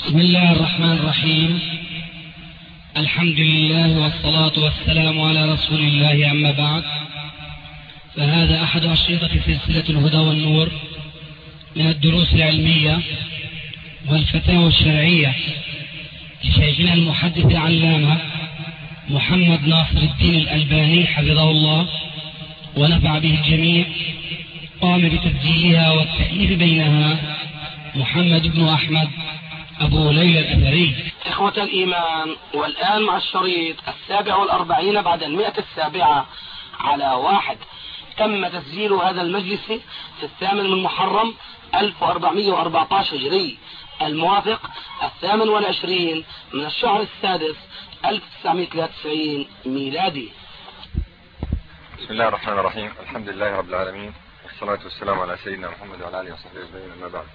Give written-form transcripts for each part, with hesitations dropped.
بسم الله الرحمن الرحيم. الحمد لله والصلاة والسلام على رسول الله، أما بعد، فهذا أحد أشرطة سلسلة الهدى والنور من الدروس العلمية والفتاوى الشرعية لشيخنا المحدث العلامة محمد ناصر الدين الألباني حفظه الله ونفع به الجميع. قام بتسجيلها والتأليف بينها محمد بن أحمد أبو ليلى الأثري. إخوة الإيمان، والآن مع الشريط 47 بعد 107 على 1. تم تسجيل هذا المجلس في 8 من محرم 1414 هجري، الموافق 28 من الشهر السادس 1993 ميلادي. بسم الله الرحمن الرحيم. الحمد لله رب العالمين، والصلاة والسلام على سيدنا محمد وعلى آله وصحبه أجمعين، أما بعد.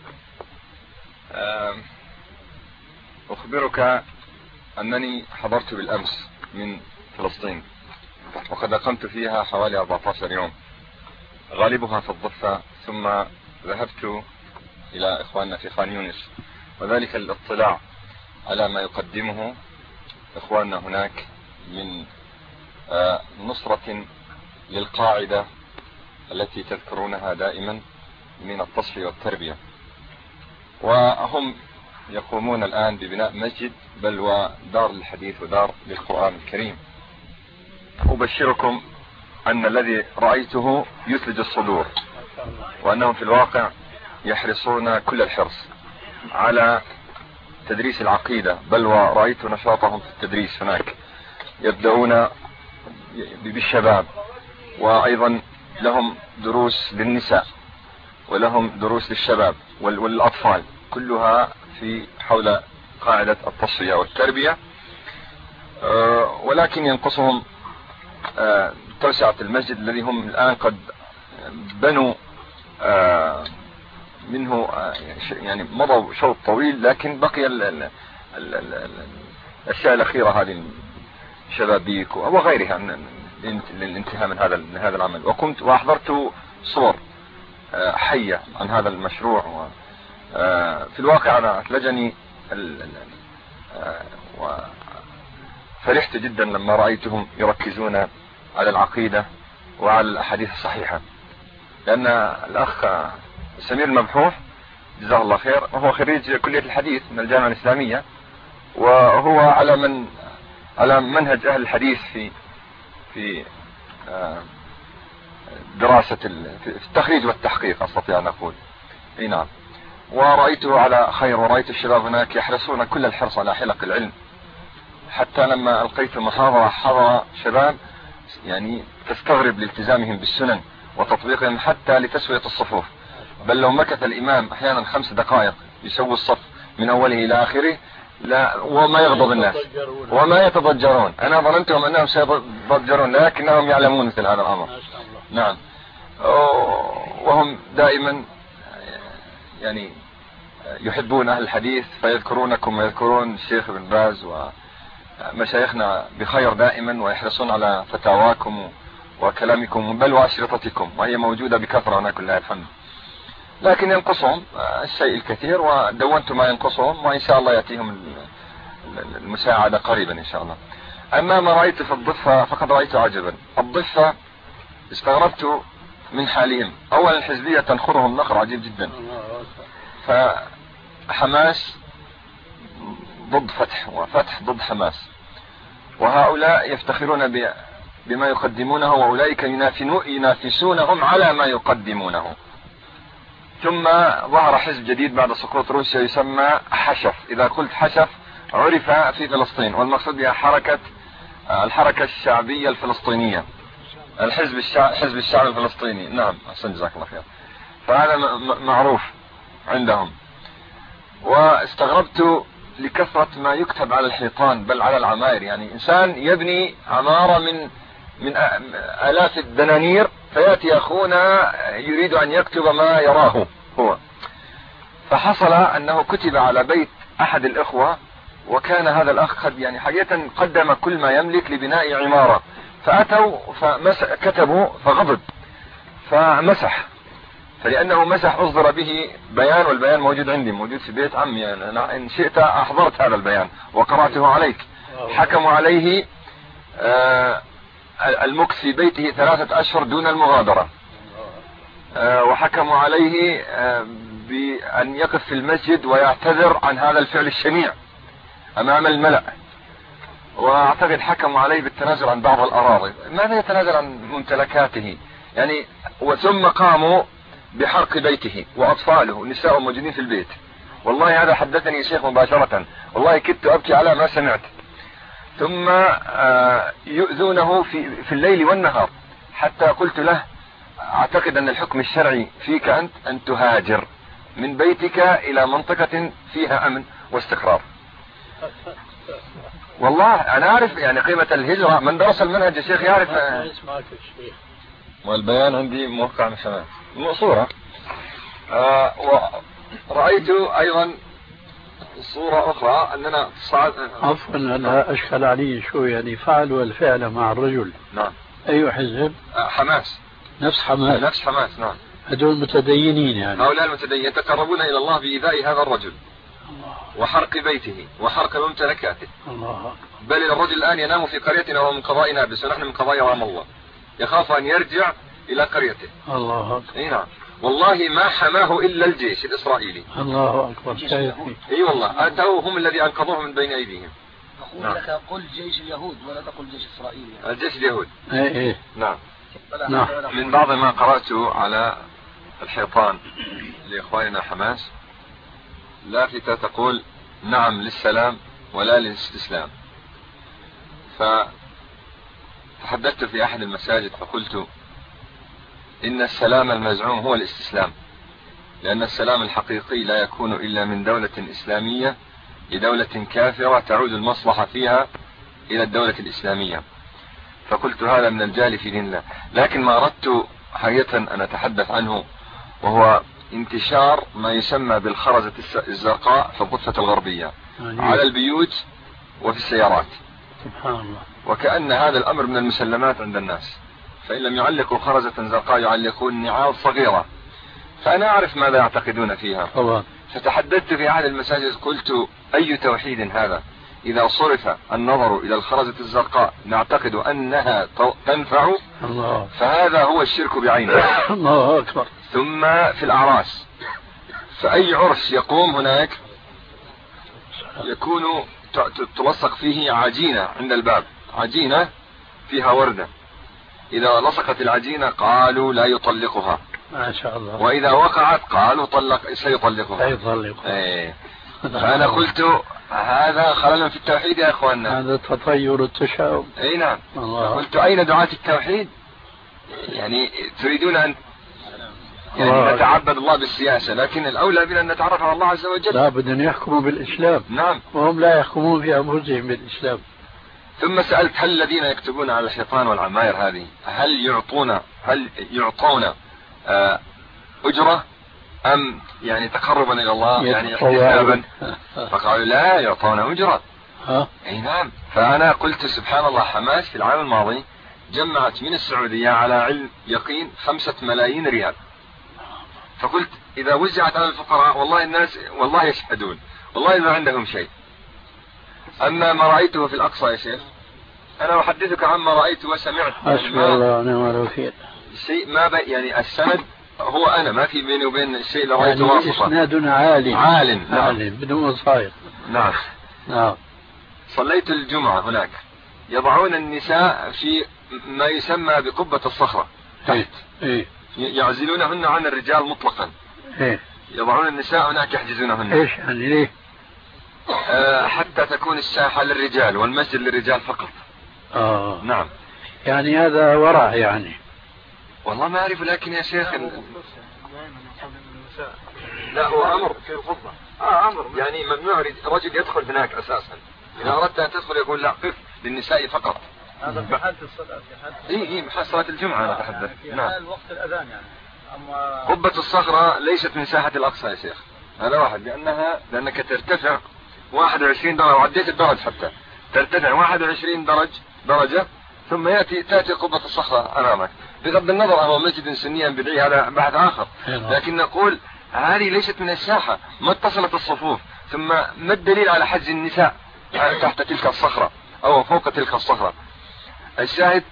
أخبرك أنني حضرت بالأمس من فلسطين، وقد أقمت فيها حوالي 14 يوم، غالبها في الضفة، ثم ذهبت إلى إخواننا في خان يونس، وذلك للاطلاع على ما يقدمه إخواننا هناك من نصرة للقاعدة التي تذكرونها دائما من التصفية والتربية. وهم يقومون الآن ببناء مسجد، بل ودار للحديث ودار للقرآن الكريم. أبشركم أن الذي رأيته يثلج الصدور، وأنهم في الواقع يحرصون كل الحرص على تدريس العقيدة، بل ورأيت نشاطهم في التدريس هناك. يبدأون بالشباب، وأيضا لهم دروس للنساء، ولهم دروس للشباب والأطفال، كلها في حول قاعدة التصفية والتربية. ولكن ينقصهم توسعة المسجد الذي هم الآن قد بنوا منه، يعني مضوا شوط طويل، لكن بقي الأشياء الأخيرة، هذه الشبابيك وغيرها للانتهاء من هذا العمل. وكنت وأحضرت صور حية عن هذا المشروع. في الواقع أنا أثلجني وفرحت جدا لما رأيتهم يركزون على العقيدة وعلى الأحاديث الصحيحة، لأن الأخ سمير المبحوح جزاه الله خير وهو خريج كلية الحديث من الجامعة الإسلامية، وهو على منهج أهل الحديث في دراسة في التخريج والتحقيق، أستطيع أن أقول. أي نعم. ورأيته على خير، ورأيت الشباب هناك يحرصون كل الحرص على حلق العلم، حتى لما ألقيت محاضرة حضر شباب يعني تستغرب لالتزامهم بالسنن وتطبيقهم حتى لتسوية الصفوف، بل لو مكث الإمام أحيانا 5 دقائق يسوي الصف من أوله إلى آخره لا وما يغضب الناس وما يتضجرون. أنا ظننتهم أنهم سيتضجرون، لكنهم يعلمون مثل هذا الأمر. نعم. وهم دائما يعني يحبون أهل الحديث، فيذكرونكم ويذكرون الشيخ ابن باز ومشايخنا بخير دائما، ويحرصون على فتاواكم وكلامكم، بل وأشرطتكم، وهي موجودة بكثرة هنا كلها الحمد. لكن ينقصهم الشيء الكثير، ودونت ما ينقصهم، وإن شاء الله يأتيهم المساعدة قريبا إن شاء الله. أما ما رأيت في الضفة فقد رأيت عجبا. الضفة استغربت من حالهم. أولا الحزبية تنخرهم نخر عجيب جدا، فحماس ضد فتح وفتح ضد حماس، وهؤلاء يفتخرون بما يقدمونه، وأولئك ينافسونهم على ما يقدمونه. ثم ظهر حزب جديد بعد سقوط روسيا يسمى حشف. إذا قلت حشف عرف في فلسطين، والمقصود بها الحركة الشعبية الفلسطينية، حزب الشعب الفلسطيني. نعم، أحسن، جزاك الله خير. فهذا معروف عندهم. واستغربت لكثرة ما يكتب على الحيطان، بل على العماير. يعني إنسان يبني عمارة من آلاف الدنانير، فيأتي أخونا يريد أن يكتب ما يراه هو. فحصل أنه كتب على بيت أحد الإخوة، وكان هذا الأخ قد يعني حقيقة قدم كل ما يملك لبناء عمارة، فأتوا كتبوا فغضب فمسح فلأنه مسح أصدر به بيان، والبيان موجود عندي، موجود في بيت عمي، يعني أنا إن شئت أحضرت هذا البيان وقرأته عليك. حكموا عليه المكث في بيته 3 أشهر دون المغادرة، وحكموا عليه بأن يقف في المسجد ويعتذر عن هذا الفعل الشنيع أمام الملأ، وأعتقد حكموا عليه بالتنازل عن بعض الأراضي. ماذا يتنازل عن ممتلكاته يعني؟ وثم قاموا بحرق بيته وأطفاله ونساء موجودين في البيت. والله هذا حدثني شيخ مباشرة، والله كدت أبكي على ما سمعت. ثم يؤذونه في الليل والنهار، حتى قلت له أعتقد أن الحكم الشرعي فيك أنت أن تهاجر من بيتك إلى منطقة فيها أمن واستقرار. والله أنا أعرف يعني قيمة الهجرة، من درس المنهج يا شيخ يعرف. والبيان عندي موقع من شمال صورة. ورأيت أيضا صورة أخرى أننا صعد. عفوا أنا أشكل علي شو يعني فعلوا الفعل مع الرجل. نعم. أي حزب؟ حماس. نفس حماس. نفس حماس نعم. هذول متدينين يعني. هؤلاء المتدينين يتقربون إلى الله بإيذاء هذا الرجل وحرق بيته وحرق ممتلكاته. الله. بل الرجل الآن ينام في قريتنا ومن قضاء نابلس، ونحن من قضاء رام الله، يخاف أن يرجع إلى قريته. الله. اي نعم. والله ما حماه إلا الجيش الإسرائيلي. الله أكبر. اي والله أتوا هم الذي أنقذوه من بين أيديهم. أقول لك قل جيش اليهود ولا تقل جيش إسرائيل يعني. الجيش اليهود. ايه نعم. نعم. من بعض ما قرأته على الحيطان لإخواننا حماس لافتة تقول نعم للسلام ولا للاستسلام. فتحدثت في أحد المساجد فقلت إن السلام المزعوم هو الاستسلام، لأن السلام الحقيقي لا يكون إلا من دولة إسلامية لدولة كافرة تعود المصلحة فيها إلى الدولة الإسلامية. فقلت هذا من الجهل في دين الله. لكن ما أردت حقيقة أن أتحدث عنه وهو انتشار ما يسمى بالخرزة الزرقاء في الضفة الغربية على البيوت وفي السيارات. سبحان الله. وكأن هذا الأمر من المسلمات عند الناس، فإن لم يعلقوا خرزة زرقاء يعلقون نعال صغيرة. فأنا أعرف ماذا يعتقدون فيها طبعا. فتحدثت في أحد المساجد قلت أي توحيد هذا إذا صرف النظر إلى الخرزة الزرقاء نعتقد أنها تنفع. الله. فهذا هو الشرك بعينه. الله أكبر. ثم في الأعراس، فأي عرس يقوم هناك يكون تلصق فيه عجينة عند الباب، عجينة فيها وردة، إذا لصقت العجينة قالوا لا يطلقها ما شاء الله، وإذا وقعت قالوا سيطلقها. ايه. فأنا قلت هذا خلل في التوحيد يا اخواننا، هذا تطير التشاؤم. اي نعم. الله. قلت اين دعاة التوحيد؟ يعني تريدون ان يعني نتعبد الله بالسياسة، لكن الاولى بنا ان نتعرف على الله عز وجل. لا بدنا يحكموا بالاسلام. نعم. وهم لا يحكمون في انفسهم بالاسلام. ثم سألت هل الذين يكتبون على الحيطان والعماير هذه هل يعطون أجرة أم يعني تقربا إلى الله يعني احتسابا؟ فقالوا لا يعطون أجرة. أي نعم. فأنا قلت سبحان الله، حماس في العام الماضي جمعت من السعودية على علم يقين 5 ملايين ريال. فقلت إذا وزعت على الفقراء والله الناس والله يشهدون والله ما عندهم شيء. أما ما رأيته في الأقصى يا شيخ، أنا أحدثك عما رأيت وسمعت. حسبي الله ونعم الوكيل. شيء ما يعني السند هو أنا ما في بيني وبين الشيء اللي رأيته يعني واسطة. إسناد عالٍ. نعم. بدون وصاية. نعم. نعم. صليت الجمعة هناك، يضعون النساء في ما يسمى بقبة الصخرة تحت. إيه. يعزلونهن عن الرجال مطلقا. إيه. يضعون النساء هناك يحجزونهن. إيش يعني ليه؟ حتى تكون الساحة للرجال والمسجد للرجال فقط. نعم. يعني هذا ورع يعني. والله ما أعرف، لكن يا شيخ لا هو أمر في الخطبة. أمر يعني ممنوع رجل يدخل هناك أساسا. إذا أردت أن تدخل يقول لا قف للنساء فقط. هذا في حالة الصلاة، في حالة إيه في صلاة الجمعة أنا أتحدث. نعم. وقت الأذان يعني. أما قبة الصخرة ليست من ساحة الأقصى يا شيخ، هذا واحد، لأنك ترتفع 21 درجة، وعديت الدرج حتى ترتفع 21 درجة ثم تأتي قبة الصخرة أمامك. بغض النظر هو مسجد سنيا بدعي هذا بحث آخر، لكن نقول هذه ليست من الساحة، ما اتصلت الصفوف، ثم ما الدليل على حجز النساء تحت تلك الصخرة أو فوق تلك الصخرة؟ الشاهد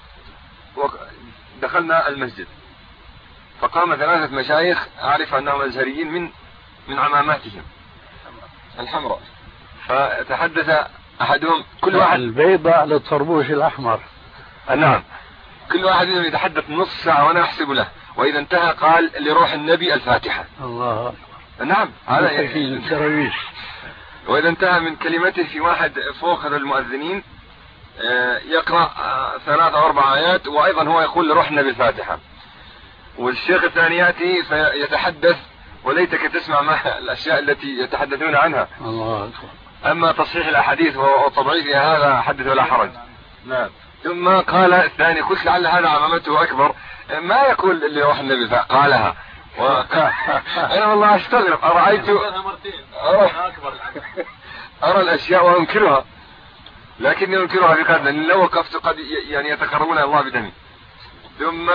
دخلنا المسجد فقام 3 مشايخ أعرف أنهم أزهريين من عماماتهم الحمراء، فتحدث أحدهم كل واحد البيضاء للطربوش الأحمر. نعم، كل واحد منهم يتحدث نص ساعة وأنا أحسب له، وإذا انتهى قال لروح النبي الفاتحة. الله. نعم هذا الدراويش. وإذا انتهى من كلمته في واحد فوق هذا المؤذنين يقرأ 3 أو 4 آيات وأيضا هو يقول لروح النبي الفاتحة، والشيخ الثاني يأتي فيتحدث وليتك تسمع ما الأشياء التي يتحدثون عنها. الله. أما تصحيح الأحاديث وتضعيفها هذا حدث ولا حرج. نعم. ثم قال الثاني قلت لعل هذا عمامته أكبر، ما يقول اللي روح النبي قالها أنا والله أستغرب، أرى الأشياء وأنكرها، لكني أنكرها بقدر لو وقفت قد يعني يتقربون الله بدمي. ثم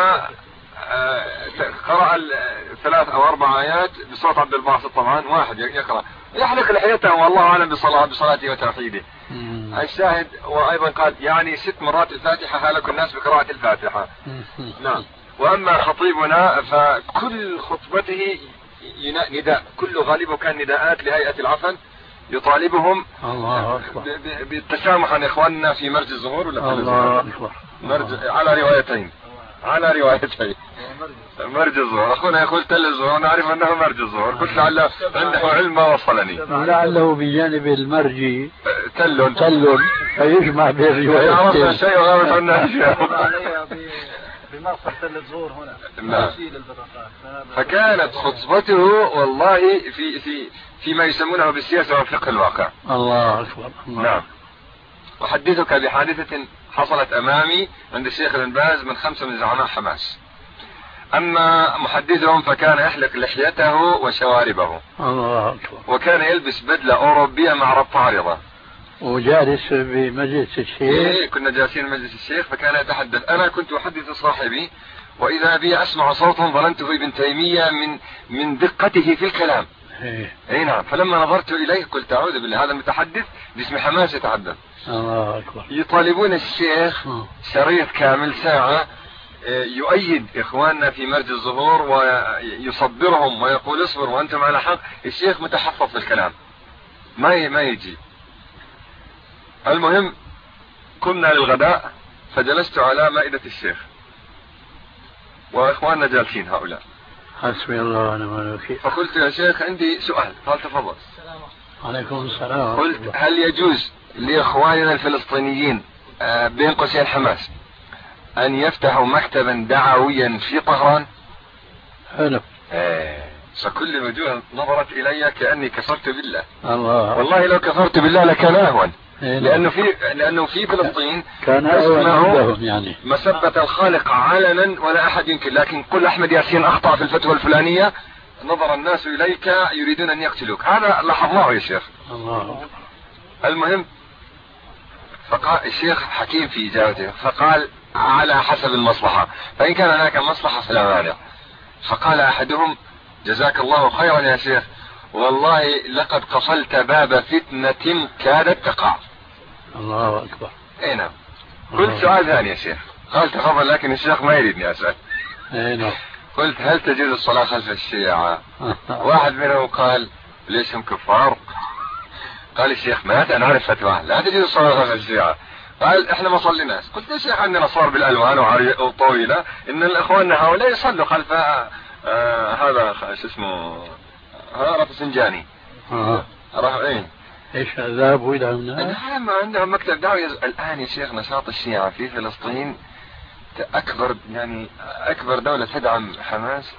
قرأ 3 أو 4 آيات بصوت عبد الباسط، طبعا واحد يقرأ يحلق لحيته والله أعلم بصلاته وتوحيده. الشاهد وأيضا قال يعني 6 مرات الفاتحة هلك الناس بقراءة الفاتحة. نعم. وأما خطيبنا فكل خطبته نداء، كل غالبه كان نداءات لهيئة العفن يطالبهم بالتسامح عن إخواننا في مرج الظهور ولا مرج على روايتين مرج الظهور. أخونا يقول تل الظهور، نعرف أنه مرج الظهور، قلت لعله عنده علم وصلني، لعله بجانب المرج تل فيجمع بين الروايتين. عرفنا شيء وغابت عنا أشياء. بمصر تل الظهور هنا. نعم. فكانت خطبته والله فيما يسمونه بالسياسة وفقه الواقع. الله أكبر. نعم. أحدثك بحادثة حصلت أمامي عند الشيخ بن باز من 5 من زعماء حماس. أما محدثهم فكان يحلق لحيته وشواربه. الله أكبر. وكان يلبس بدلة أوروبية مع ربط عارضة. وجالس بمجلس الشيخ. إيه كنا جالسين بمجلس الشيخ، فكان يتحدث. أنا كنت أحدث صاحبي وإذا بي أسمع صوتا ظننته ابن تيمية من دقته في الكلام. اي نعم. فلما نظرت إليه قلت أعوذ بالله، هذا المتحدث باسم حماس يتحدث. الله أكبر. يطالبون الشيخ شريط كامل ساعة يؤيد إخواننا في مرج الظهور ويصبرهم ويقول اصبر وأنتم على حق. الشيخ متحفظ في الكلام ما يجي. المهم قمنا للغداء فجلست على مائدة الشيخ وإخواننا جالسين هؤلاء. حسبي الله ونعم الوكيل. فقلت يا شيخ عندي سؤال. قال تفضل. عليكم السلام. قلت هل يجوز لإخواننا الفلسطينيين بين قوسين حماس أن يفتحوا مكتبا دعويا في طهران؟ حلو. فكل الوجوه نظرت إلي كأني كفرت بالله. الله. والله لو كفرت بالله لكان أهون. لأنه في فلسطين كان أهون يعني مسبة الخالق علنا ولا أحد ينكر، لكن قل أحمد ياسين أخطأ في الفتوى الفلانية نظر الناس إليك يريدون أن يقتلوك. هذا لاحظناه يا شيخ. الله. المهم فقال الشيخ حكيم في إجابته فقال على حسب المصلحة، فإن كان هناك مصلحة فلا مانع. فقال أحدهم جزاك الله خيرا يا شيخ، والله لقد قفلت باب فتنة كادت تقع. الله أكبر. اي نعم. قلت سؤال ثاني يا شيخ. قال تفضل، لكن الشيخ ما يريدني أسأل. اي نعم. قلت هل تجوز الصلاة خلف الشيعة؟ واحد منهم قال ليش هم كفار؟ قال الشيخ مات أنا أعرف فتوى لا تجوز الصلاة خلف الشيعة. قال احنا ما صليناش. قلت يا شيخ عندنا صور بالألوان وطويلة ان الإخوان هؤلاء يصلوا خلف هذا شو اسمه رفسنجاني. راح ايش ذهبوا الى هناك؟ نعم عندهم مكتب دعوي. الان يا شيخ نشاط الشيعة في فلسطين اكبر دولة تدعم حماس.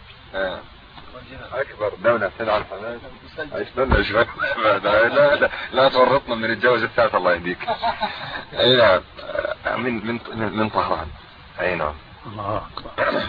اكبر دولة تدعم حماس. استنى شوي لا تورطنا من الجوز الثالث الله يهديك. اي نعم من طهران. اي نعم. الله اكبر.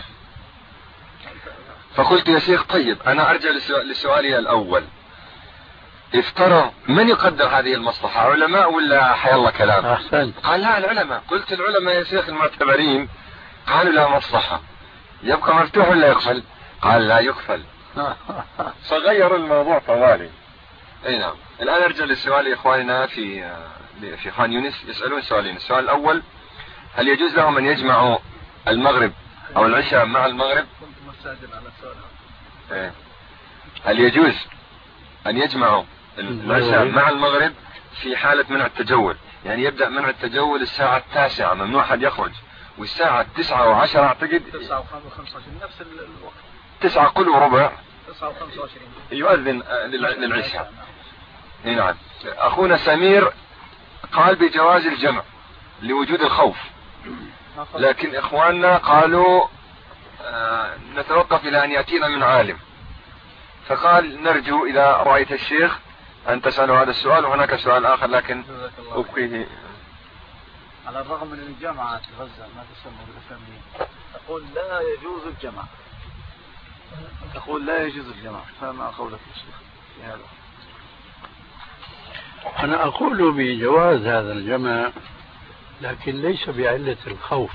فقلت يا شيخ طيب انا ارجع لسؤالي الاول، افترض من يقدر هذه المصلحة، علماء ولا حي الله كلام؟ احسنت. قال لا العلماء. قلت العلماء يا شيخ المعتبرين قالوا لا مصلحة، يبقى مفتوح ولا يقفل؟ قال لا يقفل. فغيروا الموضوع طوالي. اي نعم. الآن ارجع للسؤال إخواننا في خان يونس، يسألون سؤالين. السؤال الأول: هل يجوز لهم أن يجمعوا المغرب أو العشاء مع المغرب؟ كنت مستعجل على السؤال. إيه. هل يجوز أن يجمعوا العشاء مع المغرب في حالة منع التجول؟ يعني يبدأ منع التجول الساعة 9، ممنوع حد يخرج، والساعة 9:10 أعتقد 9:25 نفس الوقت. 9 قل وربع 9:25 يؤذن للعشاء. نعم. أخونا سمير قال بجواز الجمع لوجود الخوف، لكن إخواننا قالوا نتوقف إلى أن يأتينا من عالم، فقال نرجو إذا رأيت الشيخ أن تسأله هذا السؤال. وهناك سؤال آخر لكن أبقيه. على الرغم من الجامعة في غزة ما تسمى بالإسلاميين تقول لا يجوز الجمع، تقول لا يجوز الجمع، فما قولك يا شيخ في هذا؟ أنا أقول بجواز هذا الجمع، لكن ليس بعلة الخوف،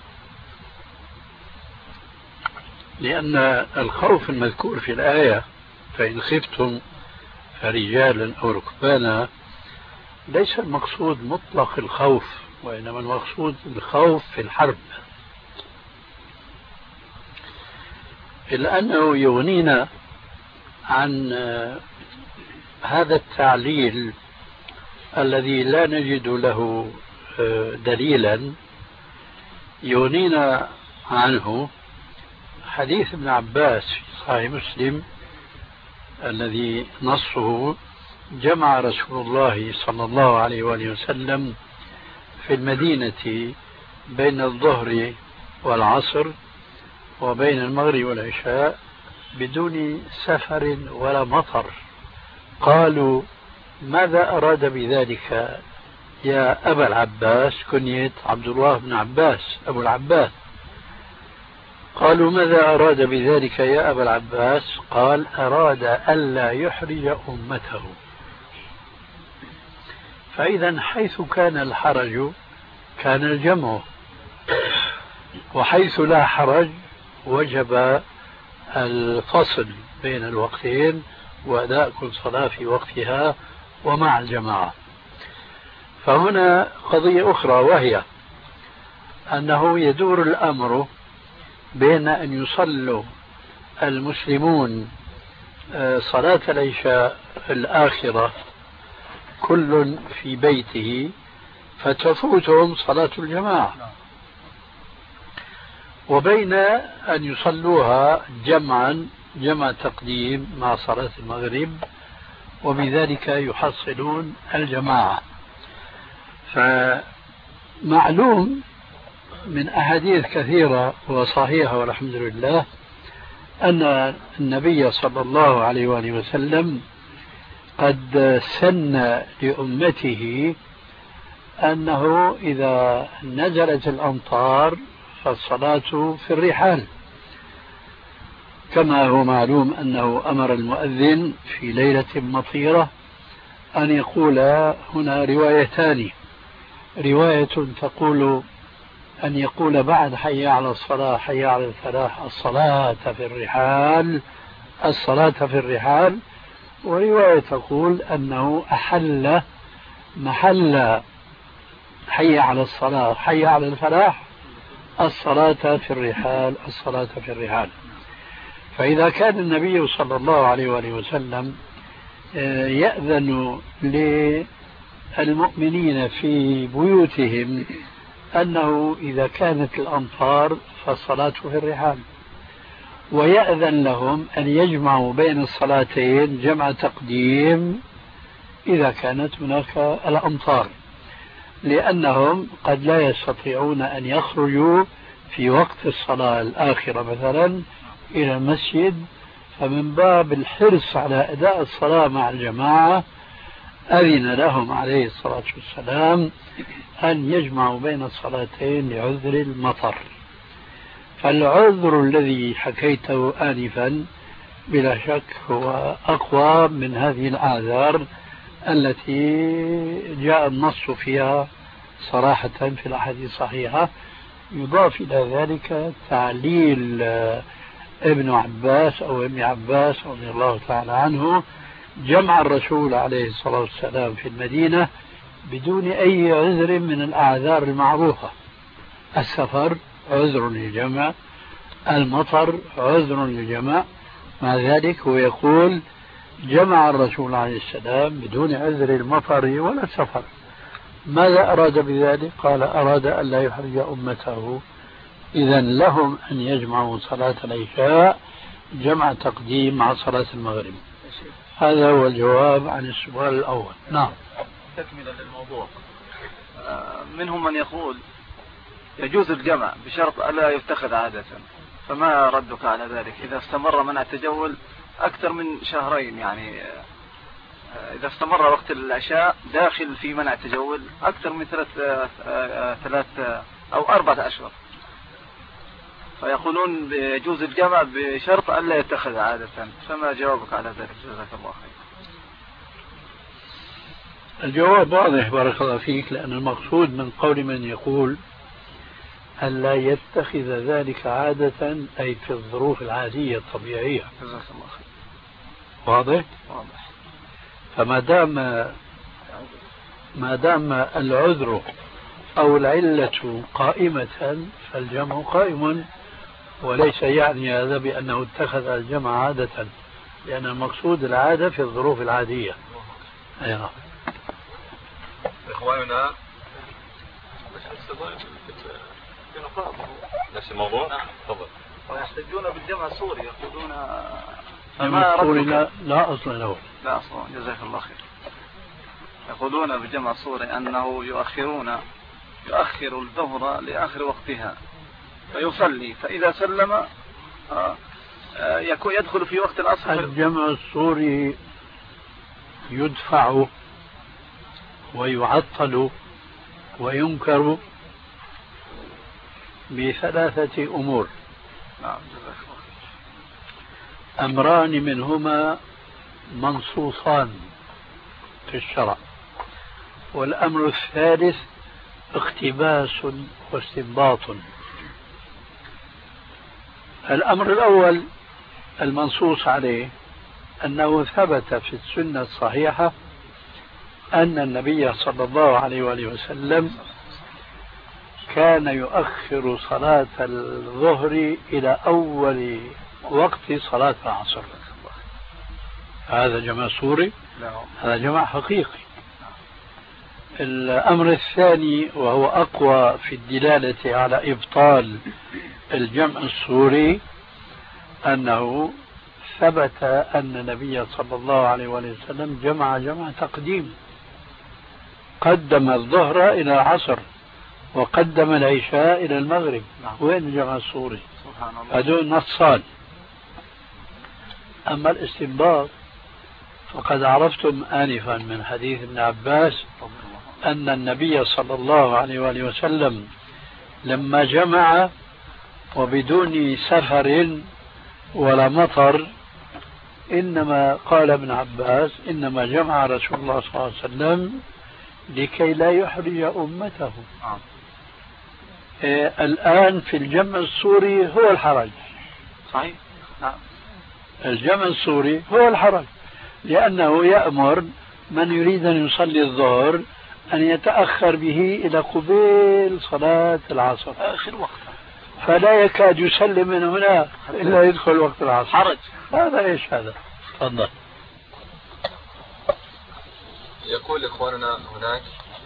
لأن الخوف المذكور في الآية فإن خفتم فرجالا أو ركبانا ليس المقصود مطلق الخوف، وإنما المقصود الخوف في الحرب، إلا أنه يغنينا عن هذا التعليل الذي لا نجد له دليلا. يغنينا عنه حديث ابن عباس في صحيح مسلم الذي نصه: جمع رسول الله صلى الله عليه وآله وسلم في المدينة بين الظهر والعصر وبين المغرب والعشاء بدون سفر ولا مطر. قالوا: ماذا أراد بذلك يا أبا العباس؟ كنية عبد الله بن عباس أبو العباس. قالوا: ماذا أراد بذلك يا أبا العباس؟ قال: أراد ألا يحرج أمته. فإذا حيث كان الحرج كان الجمع، وحيث لا حرج وجب الفصل بين الوقتين وأداء كل صلاة في وقتها ومع الجماعة. فهنا قضية أخرى، وهي أنه يدور الأمر بين أن يصلوا المسلمون صلاة العشاء الآخرة كل في بيته فتفوتهم صلاة الجماعة، وبين أن يصلوها جمعا، جمع تقديم مع صلاة المغرب، وبذلك يحصلون الجماعة. فمعلوم من أحاديث كثيرة وصحيحة والحمد لله أن النبي صلى الله عليه وآله وسلم قد سن لأمته أنه إذا نزلت الأمطار فالصلاة في الرحال، كما هو معلوم أنه أمر المؤذن في ليلة مطيرة أن يقول هنا روايتان: رواية تقول أن يقول بعد حي على الصلاة حي على الفلاح الصلاة في الرحال، الصلاة في الرحال، ورواية تقول أنه أحل محل حي على الصلاة حي على الفلاح الصلاة في الرحال، الصلاة في الرحال. فإذا كان النبي صلى الله عليه وآله وسلم يأذن للمؤمنين في بيوتهم أنه إذا كانت الأمطار فالصلاة في الرحال، ويأذن لهم أن يجمعوا بين الصلاتين جمع تقديم إذا كانت هناك الأمطار، لأنهم قد لا يستطيعون أن يخرجوا في وقت الصلاة الآخرة مثلا إلى المسجد، فمن باب الحرص على أداء الصلاة مع الجماعة أذن لهم عليه الصلاة والسلام أن يجمعوا بين الصلاتين لعذر المطر. فالعذر الذي حكيته آنفا بلا شك هو أقوى من هذه الأعذار التي جاء النص فيها صراحة في الأحاديث الصحيحة، يضاف إلى ذلك تعليل ابن عباس أو ابن عباس رضي الله تعالى عنه جمع الرسول عليه الصلاة والسلام في المدينة بدون أي عذر من الأعذار المعروفة. السفر عذر للجمع، المطر عذر للجمع، مع ذلك هو يقول جمع الرسول عليه السلام بدون عذر المطر ولا السفر. ماذا أراد بذلك؟ قال أراد أن لا يحرج أمته، إذا لهم أن يجمعوا صلاة العشاء جمع تقديم مع صلاة المغرب. هذا هو الجواب عن السؤال الأول. نعم. تكملا للموضوع، منهم من يقول يجوز الجمع بشرط ألا يتخذ عادة، فما ردك على ذلك إذا استمر منع التجول أكثر من شهرين؟ يعني إذا استمر وقت العشاء داخل في منع التجول أكثر من ثلاث أو 4 أشهر، فيقولون يجوز الجمع بشرط ألا يتخذ عادة، فما جوابك على ذلك؟ جزاك الله خير. الجواب واضح بارك الله فيك، لأن المقصود من قول من يقول ألا يتخذ ذلك عادة أي في الظروف العادية الطبيعية. جزاك الله خير. واضح؟ واضح. فما دام العذر أو العلة قائمة فالجمع قائم، وليس يعني هذا بأنه اتخذ الجمع عادة، لأن المقصود العادة في الظروف العادية. أيوة. إخواننا نفس الموضوع. تفضل. ويحتجون بالجمع السوري، يقولون لا أصل له. لا أصل. جزاك الله خير. يقولون بالجمع السوري أنه يؤخر الظهر لآخر وقتها فيصلي، فإذا سلم يدخل في وقت العصر. الجمع السوري يدفع ويعطل وينكر ب3 أمور. نعم. أمران منهما منصوصان في الشرع، والأمر الثالث اقتباس واستنباط. الأمر الأول المنصوص عليه أنه ثبت في السنة الصحيحة أن النبي صلى الله عليه وآله وسلم كان يؤخر صلاة الظهر إلى أول وقت صلاة العصر. هذا جمع سوري، هذا جمع حقيقي. الأمر الثاني وهو أقوى في الدلالة على إبطال الجمع السوري أنه ثبت أن النبي صلى الله عليه وسلم جمع تقديم، قدم الظهر إلى العصر وقدم العشاء إلى المغرب. وين الجمع السوري؟ هذول نصان. أما الاستنباط فقد عرفتم آنفا من حديث ابن عباس أن النبي صلى الله عليه وآله وسلم لما جمع وبدون سفر ولا مطر، إنما قال ابن عباس إنما جمع رسول الله صلى الله عليه وسلم لكي لا يحرج أمته. الآن في الجمع السوري هو الحرج. صحيح. نعم. الجمع السوري هو الحرج، لأنه يأمر من يريد أن يصلي الظهر أن يتأخر به إلى قبيل صلاة العصر آخر وقت، فلا يكاد يسلم من هنا إلا يدخل وقت العصر. حرج. هذا إيش هذا؟ تفضل. يقول إخواننا هناك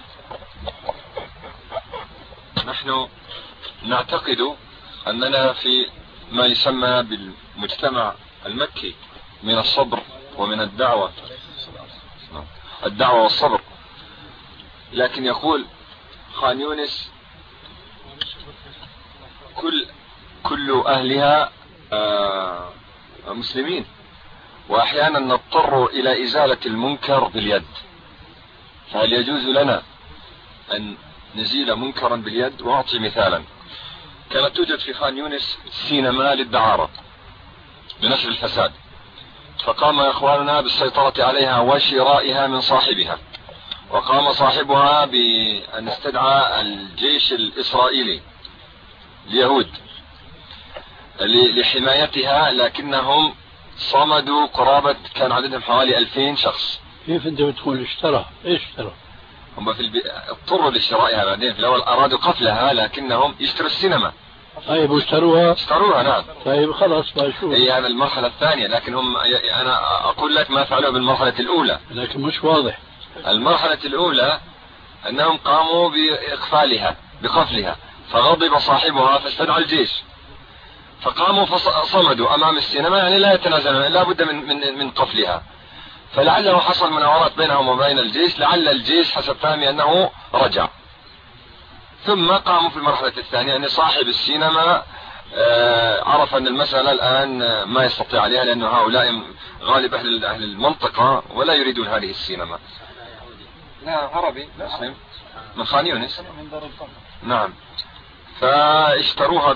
نحن نعتقد أننا في ما يسمى بالمجتمع المكي من الصبر ومن الدعوة والصبر، لكن يقول خان يونس كل أهلها مسلمين، وأحيانا نضطر إلى إزالة المنكر باليد، فهل يجوز لنا أن نزيل منكرا باليد؟ وأعطي مثالا. كانت توجد في خان يونس سينما للدعارة بنشر الفساد، فقام إخواننا بالسيطرة عليها وشرائها من صاحبها، وقام صاحبها بأن استدعى الجيش الإسرائيلي اليهود لحمايتها، لكنهم صمدوا قرابة، كان عددهم حوالي 2000 شخص. كيف أنت بتقول اشترى؟ إيش اشترى؟ هم اضطروا لشرائها بعدين، في الأول أرادوا قفلها لكنهم يشتروا السينما. طيب واشتروها؟ اشتروها نعم. طيب خلاص بشوف. هي هذا المرحلة الثانية، لكن هم أنا أقول لك ما فعلوا بالمرحلة الأولى. لكن مش واضح. المرحلة الأولى أنهم قاموا بقفلها، فغضب صاحبها فاستدعى الجيش، فقاموا فصمدوا أمام السينما، يعني لا يتنازلون، لا بد من قفلها. فلعله حصل مناورات بينهم وبين الجيش، لعل الجيش حسب فهمي أنه رجع. ثم قاموا في المرحلة الثانية أن صاحب السينما عرف أن المسألة الآن ما يستطيع عليها، لأن هؤلاء غالب أهل المنطقة ولا يريدون هذه السينما. لا عربي مسلم من خان يونس. نعم. فاشتروها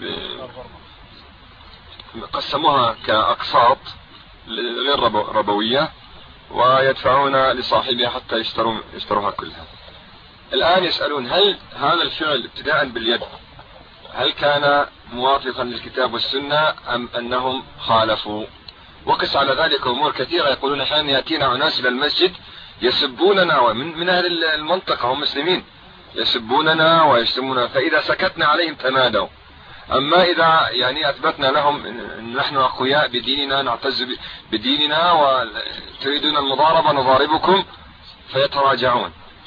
قسموها كأقساط غير ربوية، ويدفعون لصاحبها حتى يشتروها كلها. الآن يسألون هل هذا الفعل ابتداء باليد هل كان موافقا للكتاب والسنة أم أنهم خالفوا؟ وقس على ذلك أمور كثيرة. يقولون أحيانا يأتينا أناس إلى المسجد يسبوننا، ومن أهل المنطقة هم مسلمين، يسبوننا ويشتموننا، فإذا سكتنا عليهم تمادوا. أما إذا يعني أثبتنا لهم أن نحن أقوياء بديننا، نعتز بديننا، وتريدون المضاربة نضاربكم، فيتراجعون.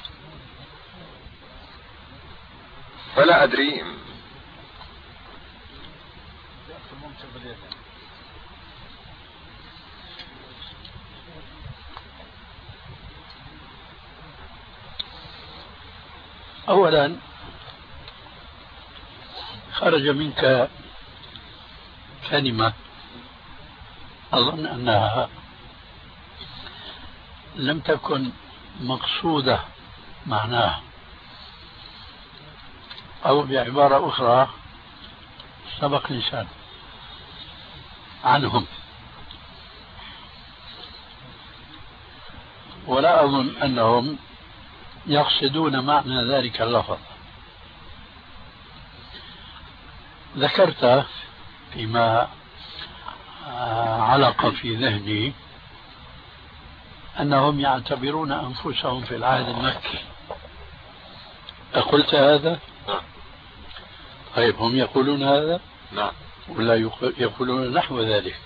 فلا أدري. أولا خرج منك كلمة أظن أنها لم تكن مقصودة معناها، أو بعبارة أخرى سبق لسان عنهم، ولا أظن أنهم يقصدون معنى ذلك اللفظ. ذكرت فيما علق في ذهني أنهم يعتبرون أنفسهم في العهد المكي. أقلت هذا؟ طيب هم يقولون هذا؟ نعم. ولا يقولون نحو ذلك؟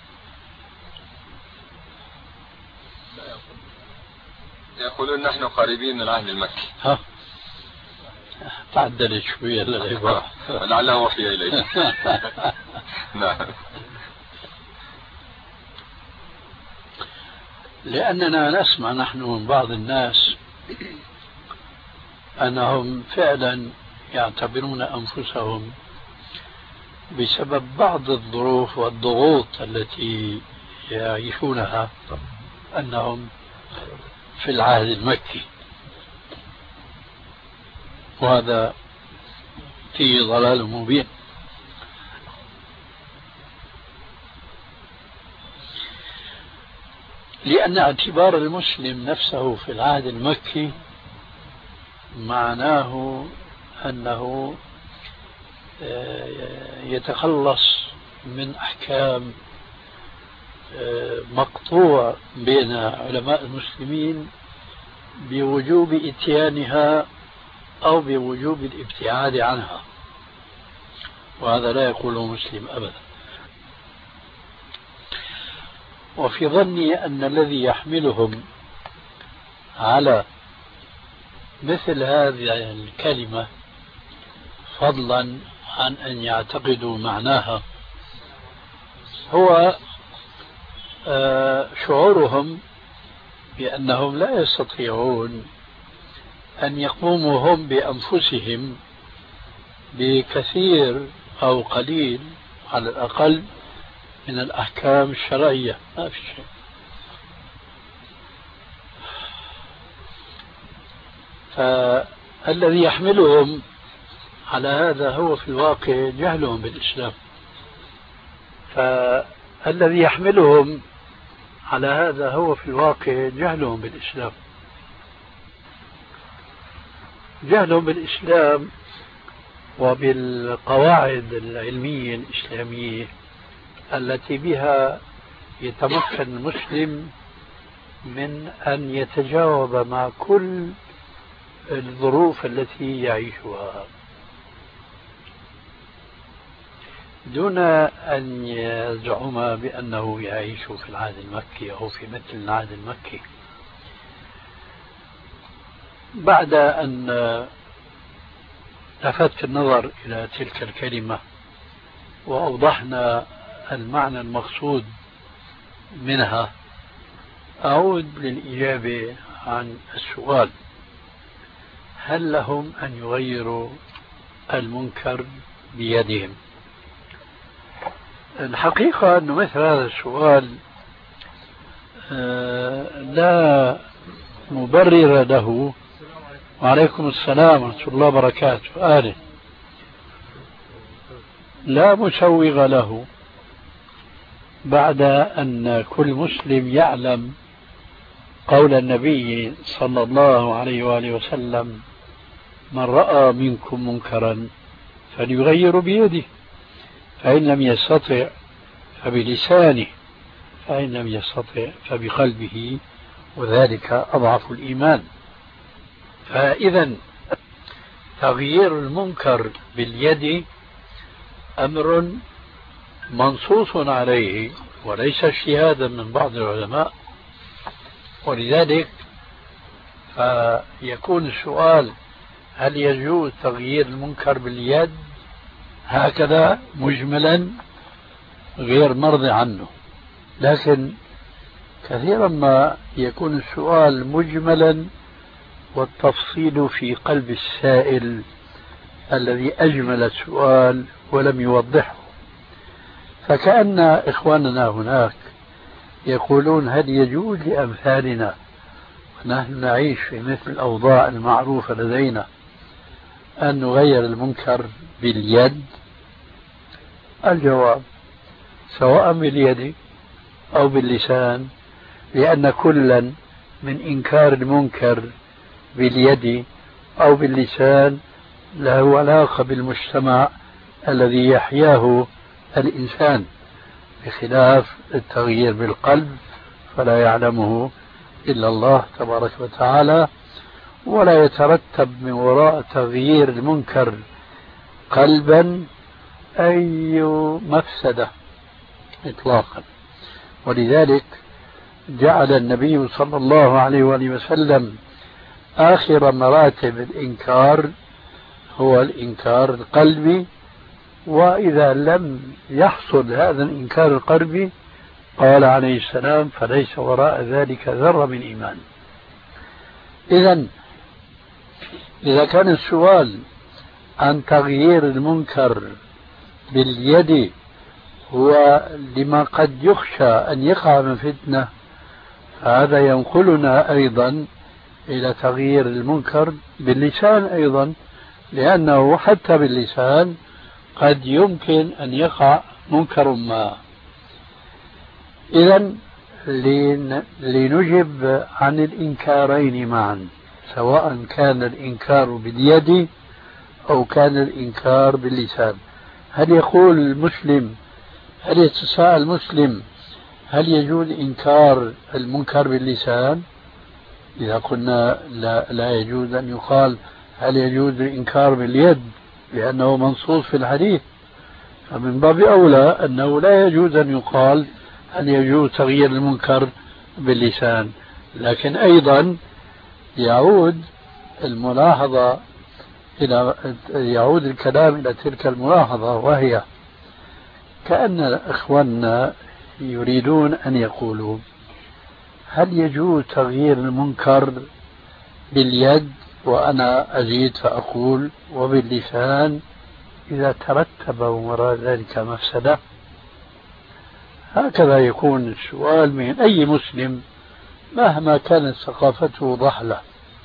يقولون نحن قريبين من العهد المكي. ها تعدلت شوية العبارة. لعله وحي إليه. نعم. لأننا نسمع نحن من بعض الناس أنهم فعلا يعتبرون أنفسهم بسبب بعض الظروف والضغوط التي يعيشونها أنهم في العهد المكي، وهذا فيه ضلال مبين. لأن اعتبار المسلم نفسه في العهد المكي معناه أنه يتخلص من أحكام مقطوع بين علماء المسلمين بوجوب إتيانها أو بوجوب الابتعاد عنها، وهذا لا يقوله مسلم أبدا. وفي ظني أن الذي يحملهم على مثل هذه الكلمة فضلا عن أن يعتقدوا معناها هو شعورهم بأنهم لا يستطيعون أن يقوموا هم بأنفسهم بكثير أو قليل على الأقل من الأحكام الشرعية. ما في شيء. فالذي يحملهم على هذا هو في الواقع جهلهم بالإسلام. فالذي يحملهم على هذا هو في الواقع جهلهم بالإسلام. جهلهم بالإسلام وبالقواعد العلمية الإسلامية التي بها يتمكن المسلم من أن يتجاوب مع كل الظروف التي يعيشها دون أن يزعم بأنه يعيش في العهد المكي أو في مثل العهد المكي. بعد أن لفت النظر إلى تلك الكلمة وأوضحنا المعنى المقصود منها، أعود للإجابة عن السؤال: هل لهم أن يغيروا المنكر بيدهم؟ الحقيقة أن مثل هذا السؤال لا مبرر له. وعليكم السلام ورحمة الله وبركاته. لا مسوغ له بعد أن كل مسلم يعلم قول النبي صلى الله عليه وآله وسلم: من رأى منكم منكرا فليغير بيده، فإن لم يستطع فبلسانه، فإن لم يستطع فبقلبه، وذلك أضعف الإيمان. فإذا تغيير المنكر باليد أمر منصوص عليه وليس اجتهادا من بعض العلماء، ولذلك فيكون السؤال: هل يجوز تغيير المنكر باليد هكذا مجملا غير مرضي عنه؟ لكن كثيرا ما يكون السؤال مجملا والتفصيل في قلب السائل الذي أجمل السؤال ولم يوضحه. فكأن إخواننا هناك يقولون: هل يجوز لأمثالنا ونحن نعيش في مثل الأوضاع المعروفة لدينا أن نغير المنكر باليد؟ الجواب: سواء باليد أو باللسان، لأن كلا من إنكار المنكر باليد أو باللسان له علاقة بالمجتمع الذي يحياه الإنسان، بخلاف التغيير بالقلب فلا يعلمه إلا الله تبارك وتعالى، ولا يترتب من وراء تغيير المنكر قلبا أي مفسدة إطلاقا. ولذلك جعل النبي صلى الله عليه وآله وسلم آخر مراتب الإنكار هو الإنكار القلبي، وإذا لم يحصل هذا الإنكار القلبي قال عليه السلام: فليس وراء ذلك ذرة من إيمان. إذا كان السؤال عن تغيير المنكر باليد هو لما قد يخشى أن يقع من فتنة، فهذا ينقلنا أيضا إلى تغيير المنكر باللسان أيضا، لأنه حتى باللسان قد يمكن أن يقع منكر ما. إذن لنجب عن الإنكارين معا، سواء كان الإنكار باليد أو كان الإنكار باللسان. هل يقول المسلم، هل يتساءل المسلم: هل يجوز إنكار المنكر باللسان؟ إذا قلنا لا يجوز أن يقال هل يجوز الإنكار باليد لأنه منصوص في الحديث، فمن باب أولى أنه لا يجوز أن يقال هل يجوز تغيير المنكر باللسان. لكن أيضا يعود الكلام إلى تلك الملاحظة، وهي كأن إخواننا يريدون أن يقولوا: هل يجوز تغيير المنكر باليد، وأنا أزيد فأقول وباللسان إذا ترتب وراء ذلك مفسدة؟ هكذا يكون السؤال من أي مسلم مهما كانت ثقافته ضحلة،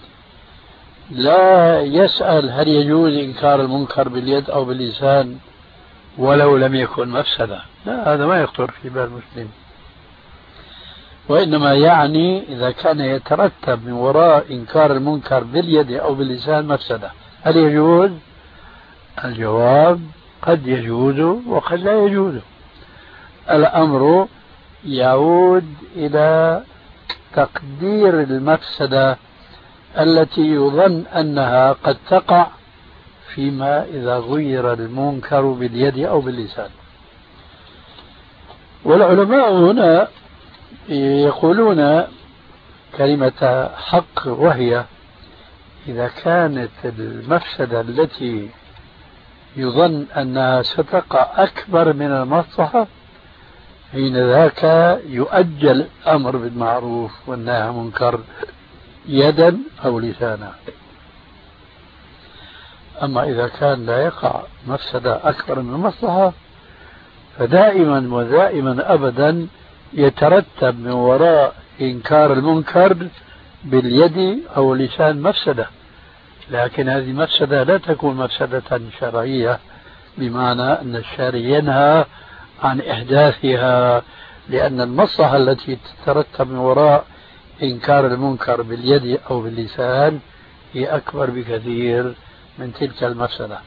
لا يسأل هل يجوز إنكار المنكر باليد أو باللسان ولو لم يكن مفسدة. لا، هذا ما يخطر في بال المسلم، وإنما يعني إذا كان يترتب من وراء إنكار المنكر باليد أو باللسان مفسدة، هل يجوز؟ الجواب قد يجوز وقد لا يجوز. الأمر يعود إلى تقدير المفسدة التي يظن أنها قد تقع فيما إذا غير المنكر باليد أو باللسان. والعلماء هنا يقولون كلمة حق، وهي إذا كانت المفسدة التي يظن أنها ستقع أكبر من المصلحة حين ذاك يؤجل الأمر بالمعروف والنهي عن المنكر يدا أو لسانا. أما إذا كان لا يقع مفسدة أكبر من المصلحة فدائما ودائما أبدا يترتب من وراء إنكار المنكر باليد أو لسان مفسدة، لكن هذه مفسدة لا تكون مفسدة شرعية بمعنى أن الشارع ينهى عن إحداثها، لأن المصلحة التي تترتب من وراء إنكار المنكر باليد أو باللسان هي أكبر بكثير من تلك المفسدة.